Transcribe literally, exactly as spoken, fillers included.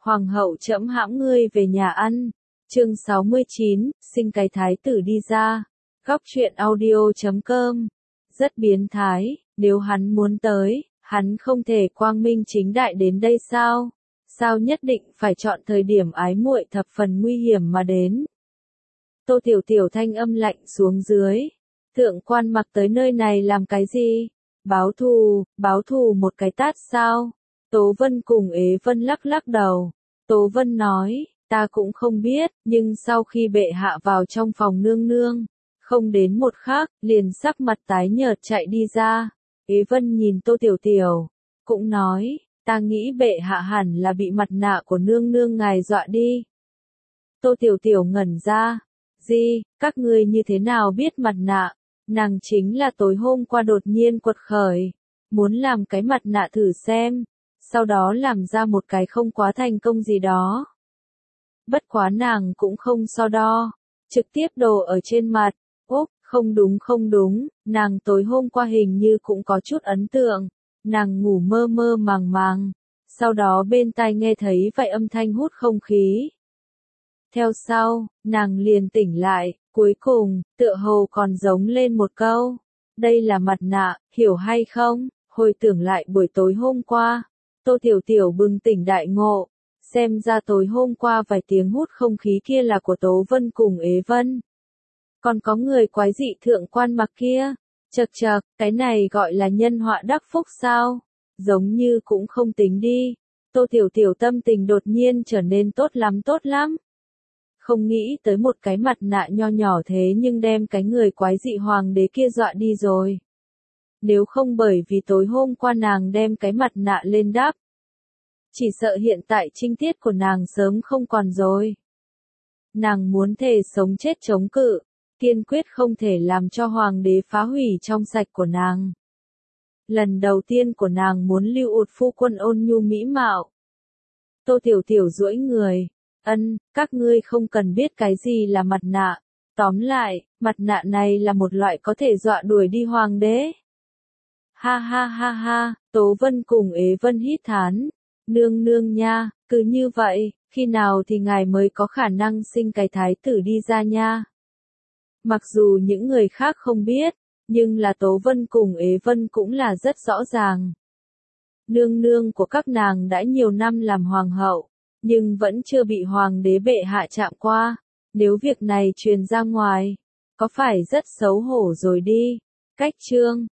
Hoàng hậu trẫm hãm ngươi về nhà ăn. Chương sáu mươi chín, sinh cái thái tử đi ra. Góc truyện audio chấm com. Rất biến thái, nếu hắn muốn tới, hắn không thể quang minh chính đại đến đây sao? Sao nhất định phải chọn thời điểm ái muội thập phần nguy hiểm mà đến? Tô Tiểu Tiểu thanh âm lạnh xuống dưới. Thượng quan Mặc tới nơi này làm cái gì? Báo thù, báo thù một cái tát sao? Tố Vân cùng Ế Vân lắc lắc đầu. Tố Vân nói, ta cũng không biết, nhưng sau khi bệ hạ vào trong phòng nương nương, không đến một khắc, liền sắc mặt tái nhợt chạy đi ra. Ế Vân nhìn Tô Tiểu Tiểu, cũng nói, ta nghĩ bệ hạ hẳn là bị mặt nạ của nương nương ngài dọa đi. Tô Tiểu Tiểu ngẩn ra, gì, các ngươi như thế nào biết mặt nạ? Nàng chính là tối hôm qua đột nhiên quật khởi, muốn làm cái mặt nạ thử xem, sau đó làm ra một cái không quá thành công gì đó. Bất quá nàng cũng không so đo, trực tiếp đồ ở trên mặt. Úp, không đúng không đúng, nàng tối hôm qua hình như cũng có chút ấn tượng. Nàng ngủ mơ mơ màng màng, sau đó bên tai nghe thấy vài âm thanh hút không khí. Theo sau, nàng liền tỉnh lại, cuối cùng, tựa hồ còn giống lên một câu. Đây là mặt nạ, hiểu hay không? Hồi tưởng lại buổi tối hôm qua, Tô Tiểu Tiểu bừng tỉnh đại ngộ. Xem ra tối hôm qua vài tiếng hút không khí kia là của Tố Vân cùng Ế Vân. Còn có người quái dị thượng quan Mặc kia. Chậc chậc, cái này gọi là nhân họa đắc phúc sao? Giống như cũng không tính đi. Tô Tiểu Tiểu tâm tình đột nhiên trở nên tốt lắm tốt lắm. Không nghĩ tới một cái mặt nạ nho nhỏ thế nhưng đem cái người quái dị hoàng đế kia dọa đi rồi. Nếu không bởi vì tối hôm qua nàng đem cái mặt nạ lên đắp, chỉ sợ hiện tại trinh tiết của nàng sớm không còn rồi. Nàng muốn thề sống chết chống cự, kiên quyết không thể làm cho hoàng đế phá hủy trong sạch của nàng. Lần đầu tiên của nàng muốn lưu ụt phu quân ôn nhu mỹ mạo. Tô Tiểu Tiểu duỗi người, ân, các ngươi không cần biết cái gì là mặt nạ. Tóm lại, mặt nạ này là một loại có thể dọa đuổi đi hoàng đế. Ha ha ha ha, Tố Vân cùng Ế Vân hít thán. Nương nương nha, cứ như vậy, khi nào thì ngài mới có khả năng sinh cái thái tử đi ra nha. Mặc dù những người khác không biết, nhưng là Tố Vân cùng Ế Vân cũng là rất rõ ràng. Nương nương của các nàng đã nhiều năm làm hoàng hậu, nhưng vẫn chưa bị hoàng đế bệ hạ chạm qua. Nếu việc này truyền ra ngoài, có phải rất xấu hổ rồi đi. Cách chương